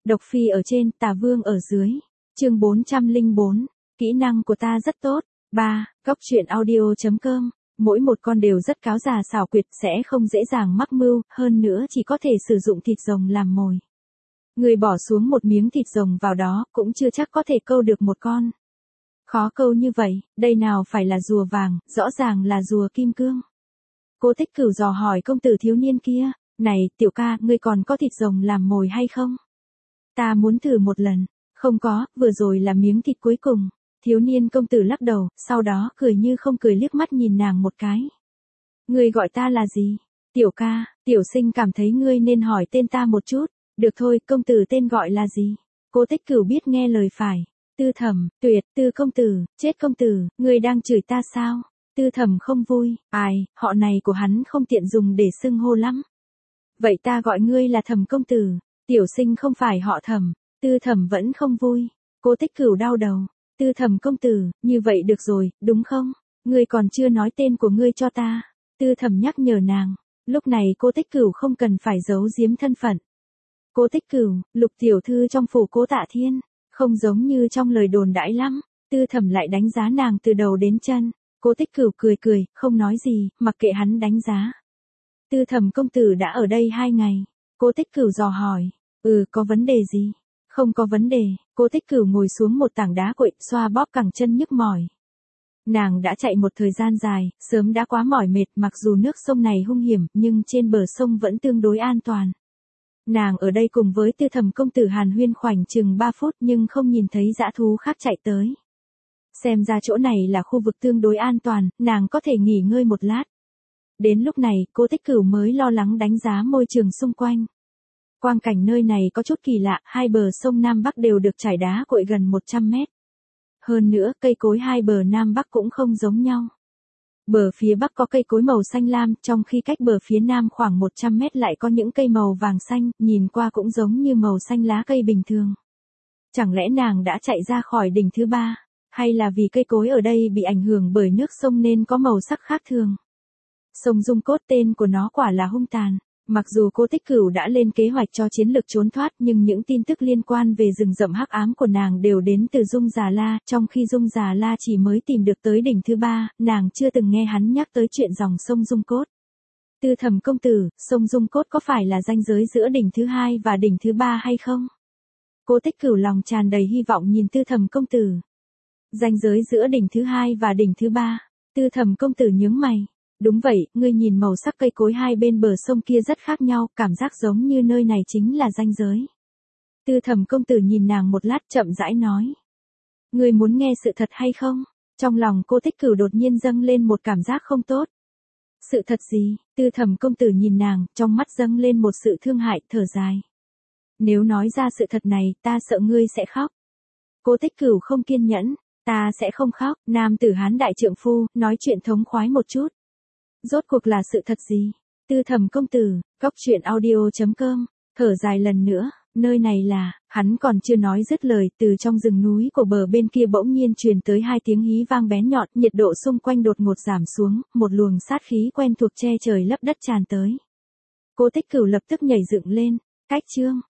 Độc phi ở trên, tà vương ở dưới. Chương 404. Kỹ năng của ta rất tốt. 3. Góc truyện audio.com. Mỗi một con đều rất cáo già xảo quyệt, sẽ không dễ dàng mắc mưu, hơn nữa chỉ có thể sử dụng thịt rồng làm mồi. Người bỏ xuống một miếng thịt rồng vào đó, cũng chưa chắc có thể câu được một con. Khó câu như vậy, đây nào phải là rùa vàng, rõ ràng là rùa kim cương. Cố Tích Cửu dò hỏi công tử thiếu niên kia, này, tiểu ca, ngươi còn có thịt rồng làm mồi hay không? Ta muốn thử một lần. Không có, vừa rồi là miếng thịt cuối cùng. Thiếu niên công tử lắc đầu, sau đó cười như không cười liếc mắt nhìn nàng một cái. Ngươi gọi ta là gì? Tiểu ca, tiểu sinh cảm thấy ngươi nên hỏi tên ta một chút. Được thôi, công tử tên gọi là gì? Cố Tích Cửu biết nghe lời phải. Tư Thẩm. Tuyệt, Tư công tử, chết công tử, ngươi đang chửi ta sao? Tư Thẩm không vui, ai, họ này của hắn không tiện dùng để xưng hô lắm. Vậy ta gọi ngươi là Thẩm công tử, tiểu sinh không phải họ Thẩm. Tư Thẩm vẫn không vui. Cố Tích Cửu đau đầu. Tư Thẩm công tử, như vậy được rồi, đúng không? Ngươi còn chưa nói tên của ngươi cho ta. Tư Thẩm nhắc nhở nàng. Lúc này Cố Tích Cửu không cần phải giấu giếm thân phận. Cố Tích Cửu, Lục tiểu thư trong phủ Cố Tạ Thiên, không giống như trong lời đồn đãi lắm. Tư Thẩm lại đánh giá nàng từ đầu đến chân. Cố Tích Cửu cười cười, không nói gì, mặc kệ hắn đánh giá. Tư Thẩm công tử đã ở đây 2 ngày. Cố Tích Cửu dò hỏi. Có vấn đề gì? Không có vấn đề. Cố Tích Cửu ngồi xuống một tảng đá cuội, xoa bóp cẳng chân nhức mỏi. Nàng đã chạy một thời gian dài, sớm đã quá mỏi mệt, mặc dù nước sông này hung hiểm, nhưng trên bờ sông vẫn tương đối an toàn. Nàng ở đây cùng với Tư Thẩm công tử hàn huyên khoảnh chừng 3 phút nhưng không nhìn thấy dã thú khác chạy tới. Xem ra chỗ này là khu vực tương đối an toàn, nàng có thể nghỉ ngơi một lát. Đến lúc này, Cố Tích Cửu mới lo lắng đánh giá môi trường xung quanh. Quang cảnh nơi này có chút kỳ lạ, hai bờ sông Nam Bắc đều được trải đá cuội gần 100 mét. Hơn nữa, cây cối hai bờ Nam Bắc cũng không giống nhau. Bờ phía Bắc có cây cối màu xanh lam, trong khi cách bờ phía Nam khoảng 100 mét lại có những cây màu vàng xanh, nhìn qua cũng giống như màu xanh lá cây bình thường. Chẳng lẽ nàng đã chạy ra khỏi đỉnh thứ 3, hay là vì cây cối ở đây bị ảnh hưởng bởi nước sông nên có màu sắc khác thường? Sông Dung Cốt tên của nó quả là hung tàn. Mặc dù Cố Tích Cửu đã lên kế hoạch cho chiến lược trốn thoát nhưng những tin tức liên quan về rừng rậm hắc ám của nàng đều đến từ Dung Già La, trong khi Dung Già La chỉ mới tìm được tới đỉnh thứ 3, nàng chưa từng nghe hắn nhắc tới chuyện dòng sông Dung Cốt. Tư Thẩm công tử, sông Dung Cốt có phải là ranh giới giữa đỉnh thứ 2 và đỉnh thứ 3 hay không? Cố Tích Cửu lòng tràn đầy hy vọng nhìn Tư Thẩm công tử. Ranh giới giữa đỉnh thứ 2 và đỉnh thứ 3, Tư Thẩm công tử nhướng mày. Đúng vậy, ngươi nhìn màu sắc cây cối hai bên bờ sông kia rất khác nhau, cảm giác giống như nơi này chính là ranh giới. Tư Thẩm công tử nhìn nàng một lát chậm rãi nói. Ngươi muốn nghe sự thật hay không? Trong lòng Cố Tích Cửu đột nhiên dâng lên một cảm giác không tốt. Sự thật gì? Tư Thẩm công tử nhìn nàng, trong mắt dâng lên một sự thương hại, thở dài. Nếu nói ra sự thật này, ta sợ ngươi sẽ khóc. Cố Tích Cửu không kiên nhẫn, ta sẽ không khóc, nam tử Hán đại trượng phu, nói chuyện thống khoái một chút. Rốt cuộc là sự thật gì? Tư Thẩm công tử, góc truyện audio.com, thở dài lần nữa, nơi này là, hắn còn chưa nói dứt lời, từ trong rừng núi của bờ bên kia bỗng nhiên truyền tới 2 tiếng hí vang bén nhọn, nhiệt độ xung quanh đột ngột giảm xuống, một luồng sát khí quen thuộc che trời lấp đất tràn tới. Cố Tích Cửu lập tức nhảy dựng lên, cách chương.